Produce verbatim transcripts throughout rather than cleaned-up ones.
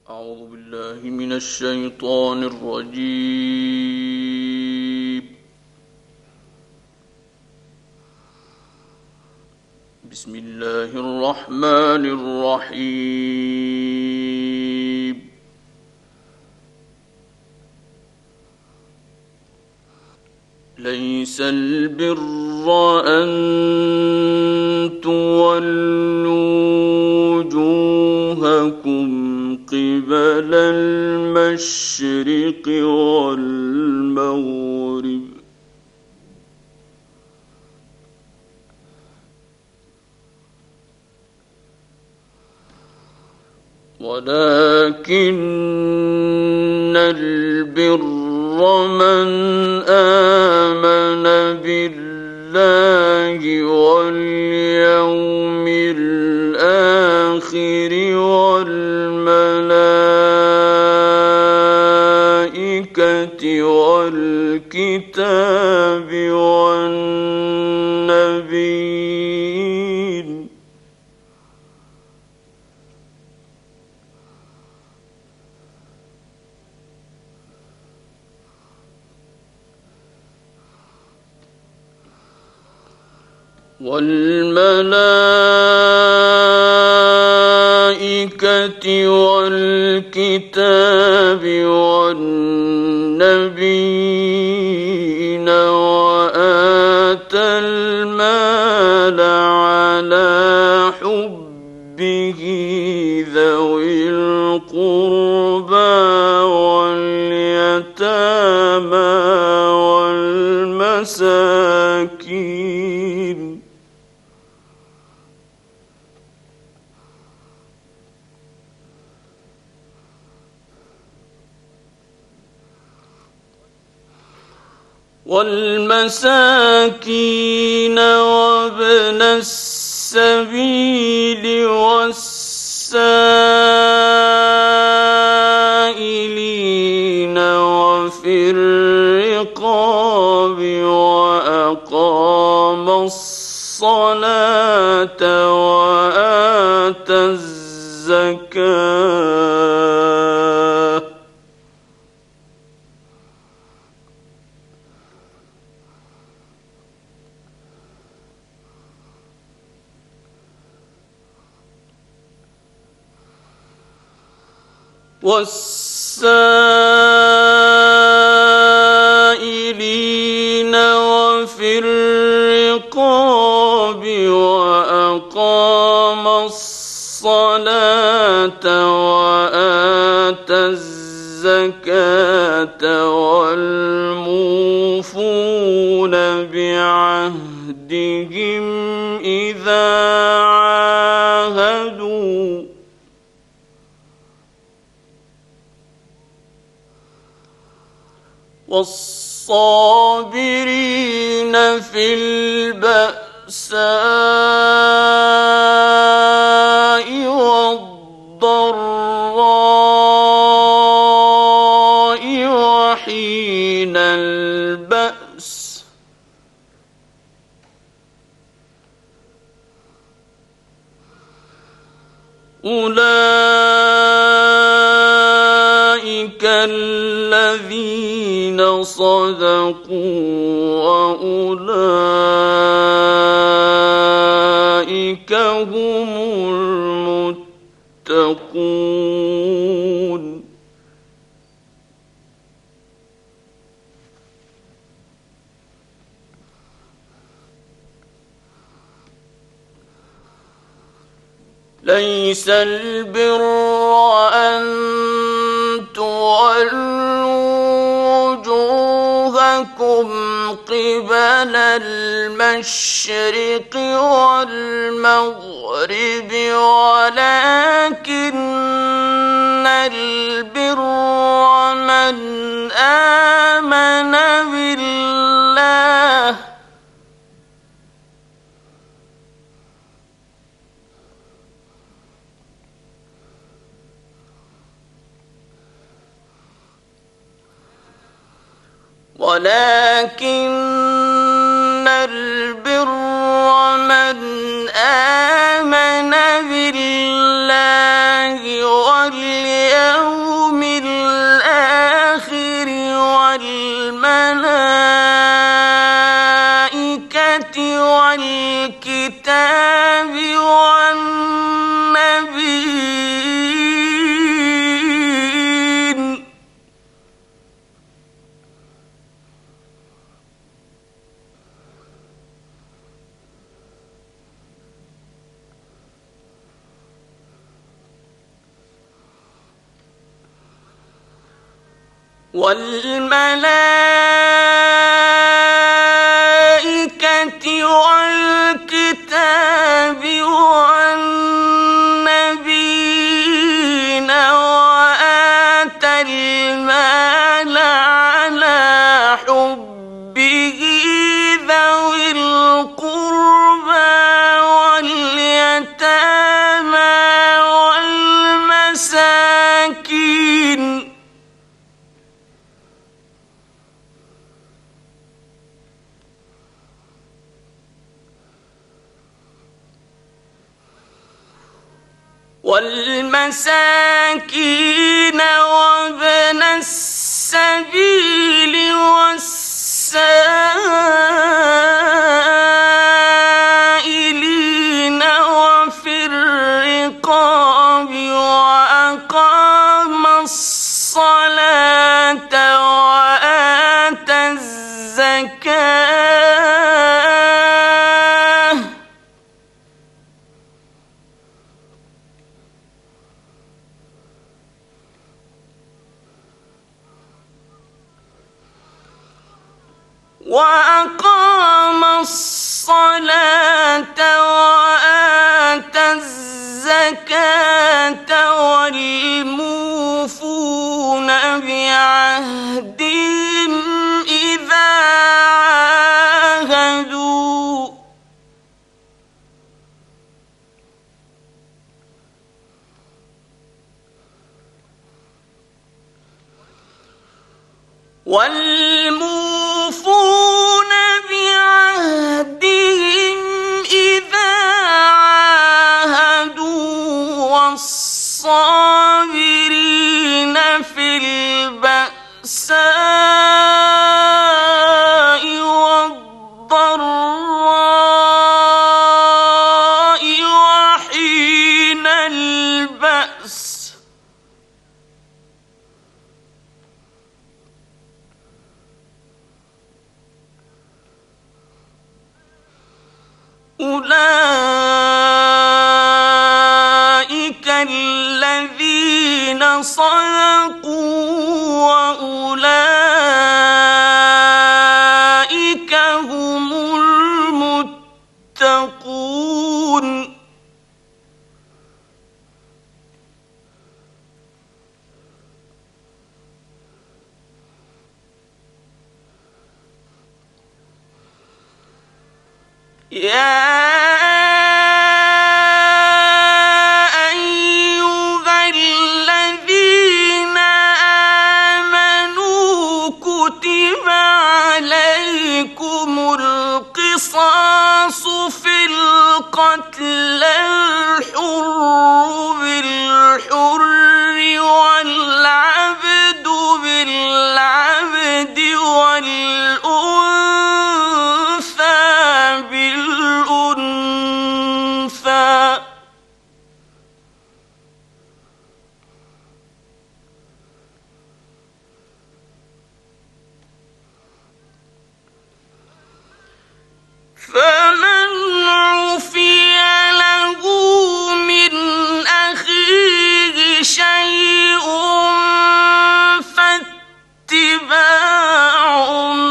أعوذ بالله من الشيطان الرجيم. بسم الله الرحمن الرحيم. ليس البر أن تولوا وجوهكم قبل المشرق والمغرب ولكن البر من آمن بالله واليوم الآخر والملائكة والكتاب والنبيين والملائكة والكتاب والنبيين وآتى المال على حبه ذوي القربى واليتامى والمساكين والمساكين وابن السبيل والسائلين وفي الرقاب وأقام الصلاة وآتى الزكاة والسائلين وفي الرقاب وأقام الصلاة وآتى الزكاة والموفون بعهدهم إذا عاهدوا والصابرين في البأساء والضراء وحين البأس أولئك الذين صدقوا وأولئك هم المتقون. ليس البر أن تولوا وجوهكم قبل المشرق والمغرب ولكن البر من آمن بالله ولكن البر من آمن بالله واليوم والملائكة والكتاب والنبيين وآتى المال على حبه ذوي القربى واليتامى والمساكين والمساكين وابن السبيل والسائلين وفي الرقاب وأقام الصلاة وآتى الزكاة وأقام الصلاة وآتى الزكاة والموفون بعهدهم إذا عاهدوا والموفون بعهدهم إذا عاهدوا والصابرين في البأساء والضراء وحين البأس أولئك الذين صدقوا وأولئك هم المتقون يا أيها الذين آمنوا كتب عليكم القصاص في القتل الحر بالحر والعبد بالعبد والأنثى بالأنثى فمن عفي له من أخيه شيء فاتباع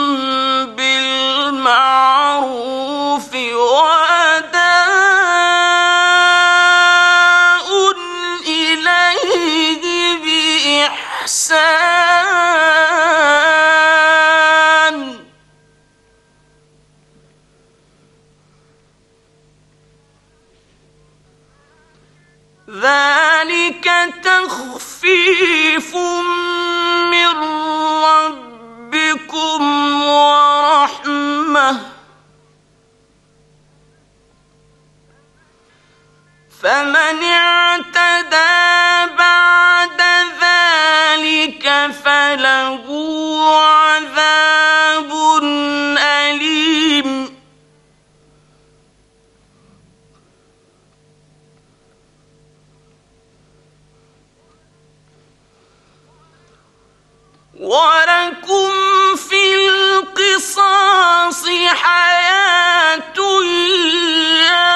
بالمعروف وأداء إليه بإحسان ذلك تخفيف من ربكم ورحمة فمن اعتدى بعد ذلك فله عذاب أليم ولكم في القصاص حياة يا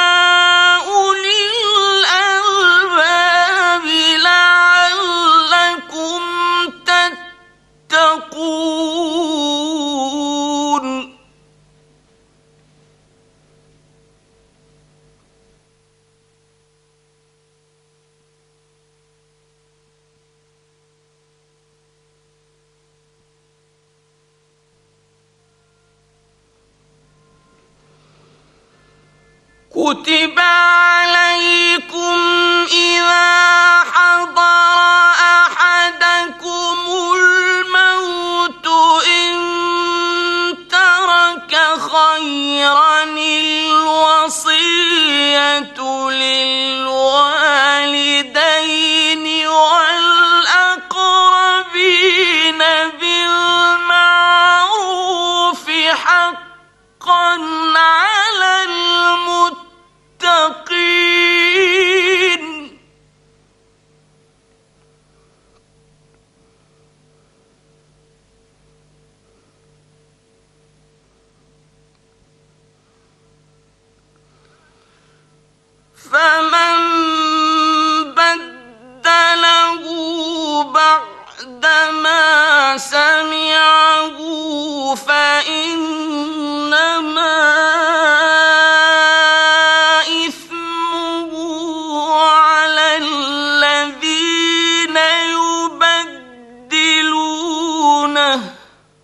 أولي الألباب لعلكم كتب عليكم إذا حضر أحدكم الموت إن ترك خيرا الوصية للوالدين والأقربين بالمعروف حقا على المتقين. فمن بدله بعدما سمعه فإنما إثمه على الذين يبدلونه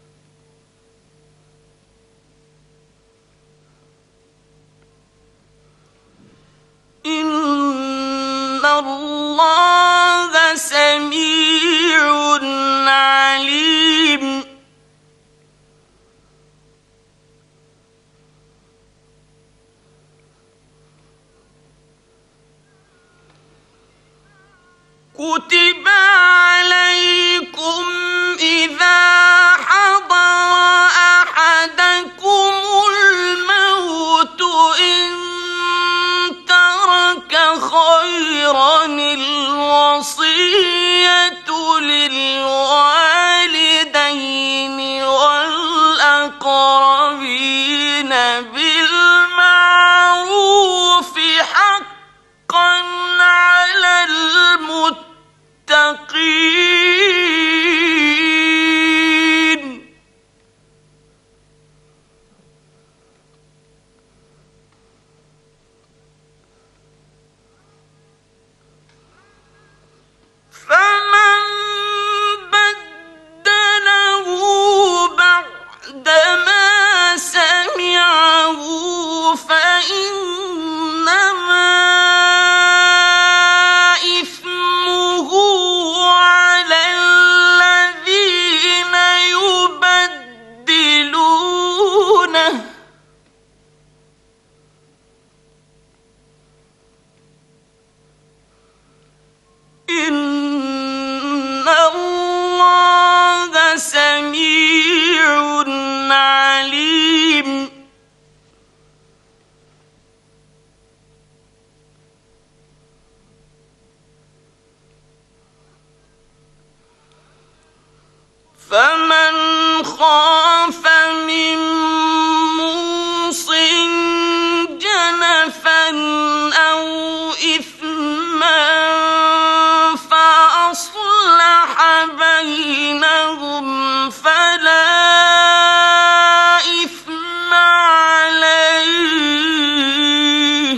إن الله سميع عليم. كتب عليكم إذا حضر أحدكم الموت إن ترك خيرا الوصية للوالدين والأقربين بالمعروف حقا على المتقين. فمن بدله بعدما سمعه فإنما إثمه على الذين يبدلونه إن الله سميع عليم. فمن خاف من موص جنفا أو إثما فأصلح بينهم فلا إثم عليه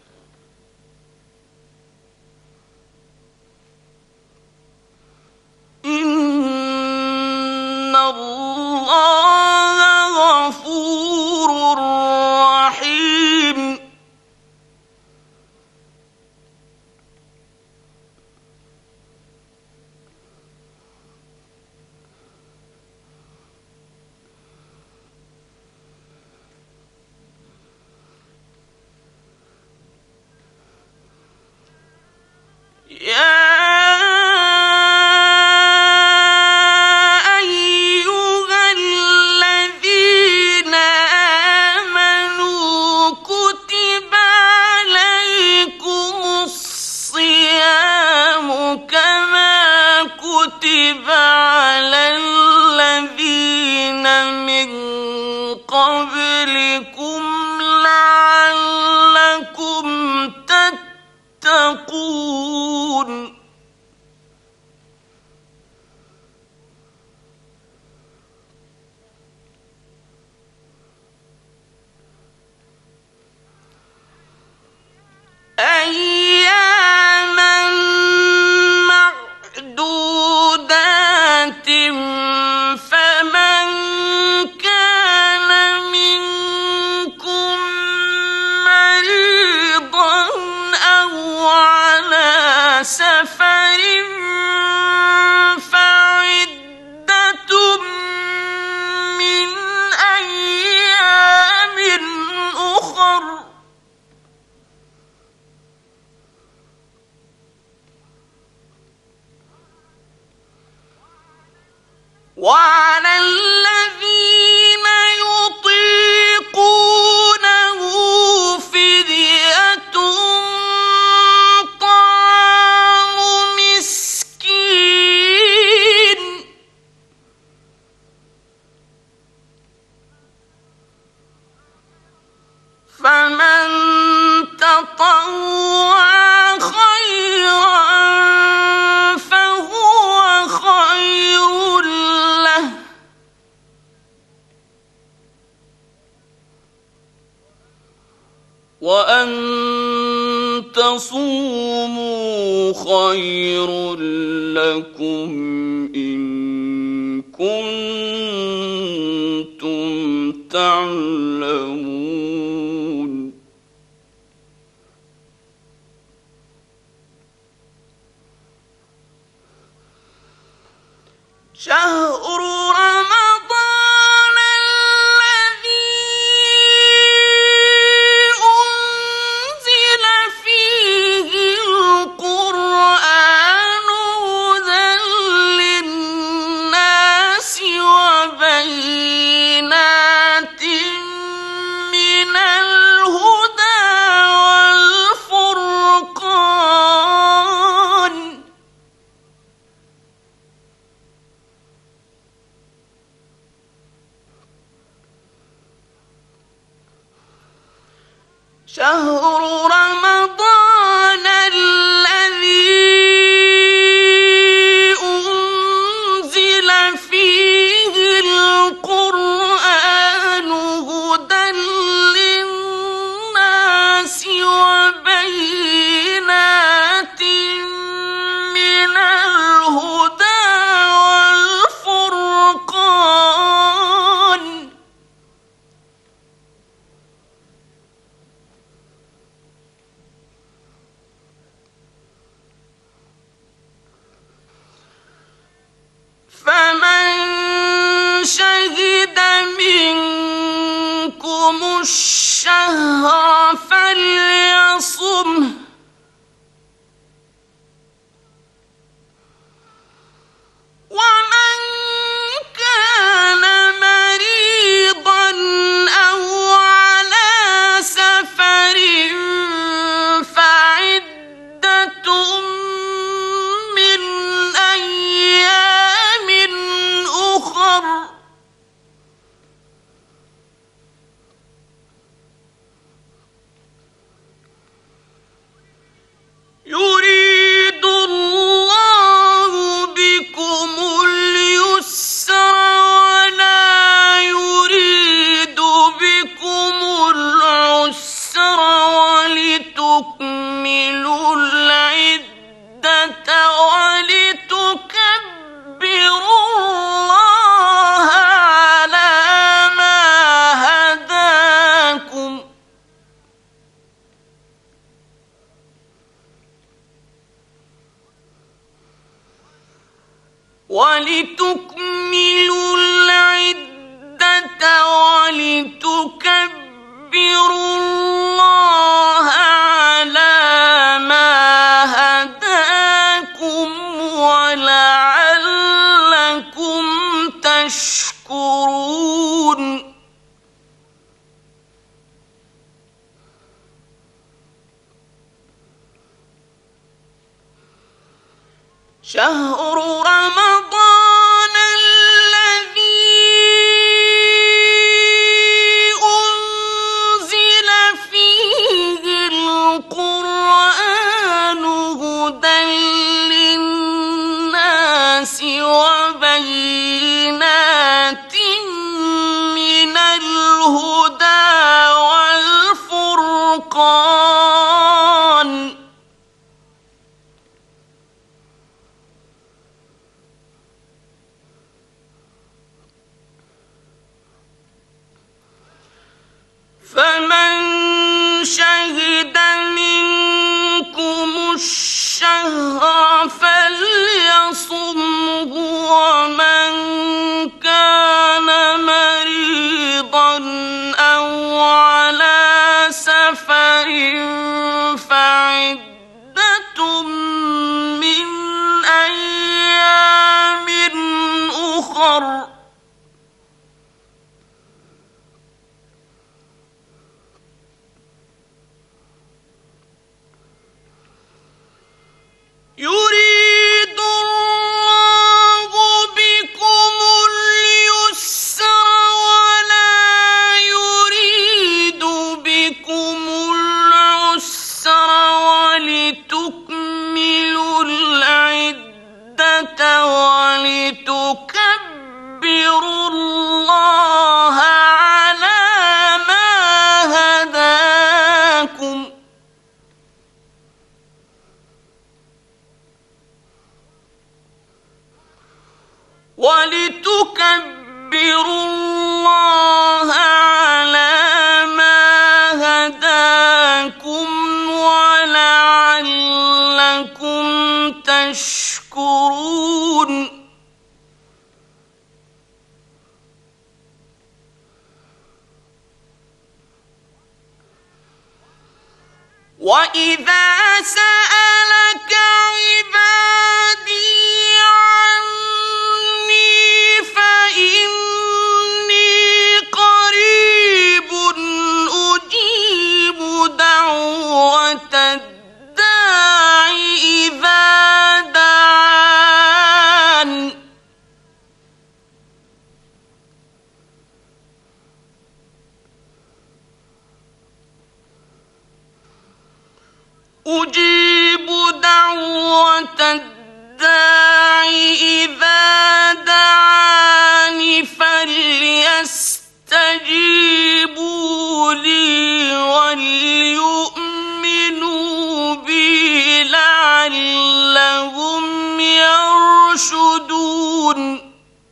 إن الله غفور رحيم. يا أيها الذين آمنوا كتب عليكم الصيام كما كتب على الذين من قبلكم لعلكم تتقون. أياما معدودات فمن كان منكم مريضا وعلى الذين يطيقونه فدية طعام مسكين فمن تطوع خيرا فهو خير له وأن تصوموا خير لكم إن كنتم تعلمون شهر رمضان الذي أنزل فيه القرآن هدى للناس وبينات من الهدى والفرقان شهر رمضان الذي أنزل فيه القرآن هدى للناس وبينات من الهدى والفرقان فمن شهد منكم الشهر فليصمه ومن كان مريضا أو على سفر فعدة من أيام أخر يريد الله بكم اليسر ولا يريد بكم العسر ولتكملوا العدة ولتكبروا الله على ما هداكم ولتكملوا العدة ولتكبروا الله على ما هداكم ولعلكم تشكرون شهر رمضان الذي أنزل فيه القرآن هدى للناس وبينات من الهدى والفرقان فمن شهد منكم الشهر فليصمه ومن كان مريضا أو على سفر فعدة من أيام أخر ولتكبروا الله على ما هداكم ولتكبروا الله على ما هداكم ولعلكم تشكرون. وإذا سألك عبادي عني فإني قريب أجيب دعوة الداع إذا دعان أجيب دعوة الداع إذا دعاني فليستجيبوا لي وليؤمنوا بي لعلهم يرشدون.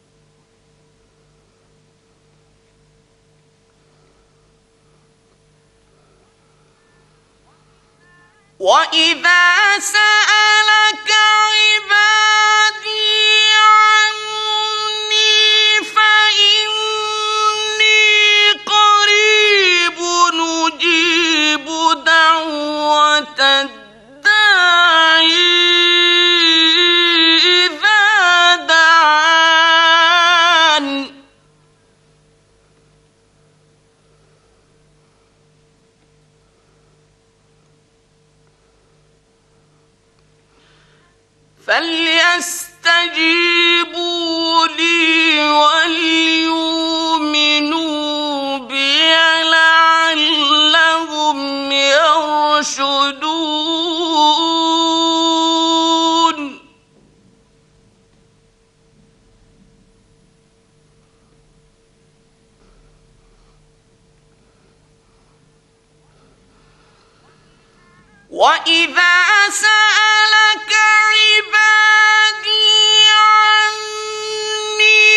وإذا سألك عبادي عني فإني قريب أجيب دعوة الداع إذا دعان فليستجيبوا لي وليؤمنوا بي لعلهم يرشدون. وإذا سألك عبادي عني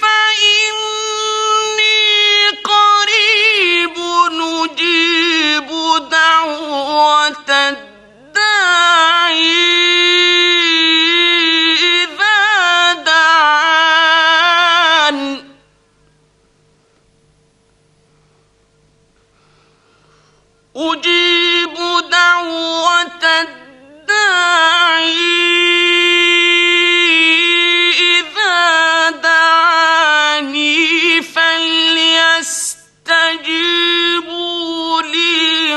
فإني قريب أجيب دعوة الداع إذا دعان أجيب دعوة الداع إذا دعاني فليستجيبوا لي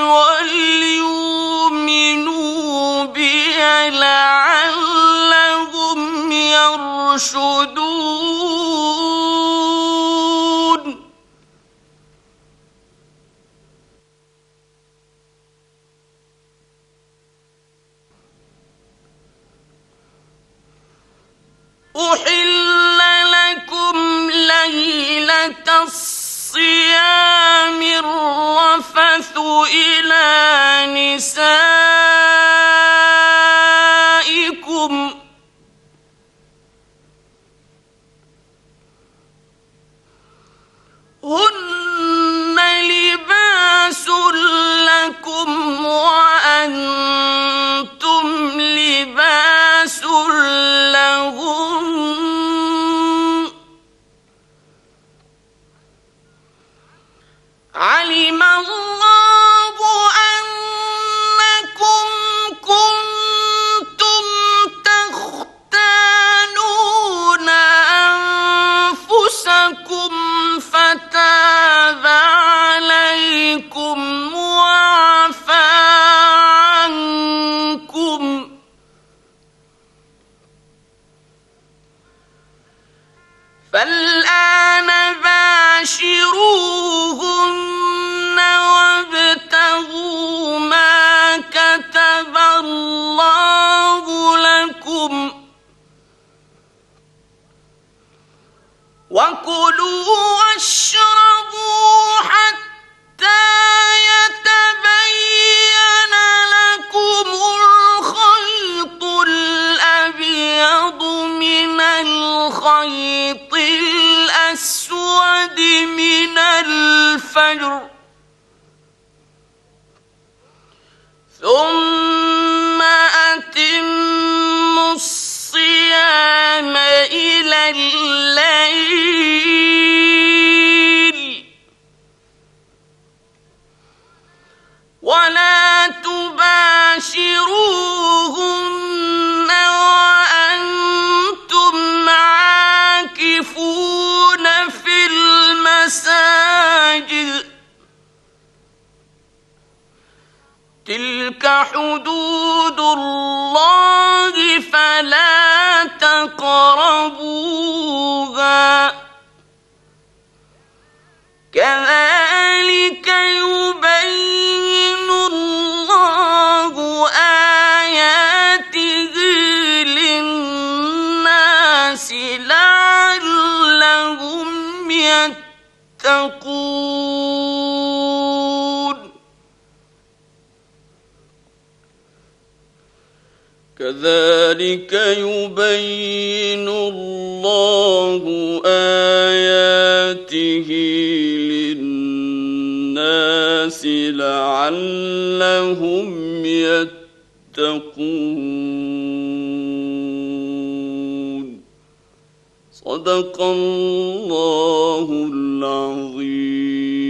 وليؤمنوا بي لعلهم يرشدون. أحل لكم ليلة الصيام الرفث إلى نسائكم هن لباس لكم وأنتم لباس لهم علم الله أنكم كنتم تختانون أنفسكم فتاب عليكم وعفى عنكم فالآن باشروهن وابتغوا ما كتب الله لكم الفجر ثم أتموا الصيام إلى الليل ولا تباشروهن وأنتم عاكفون في المساجد تلك حدود الله فلا تقربوها كذلك يبين الله آياته للناس لعلهم يتقون كذلك يبين الله آياته للناس لعلهم يتقون صدق الله العظيم.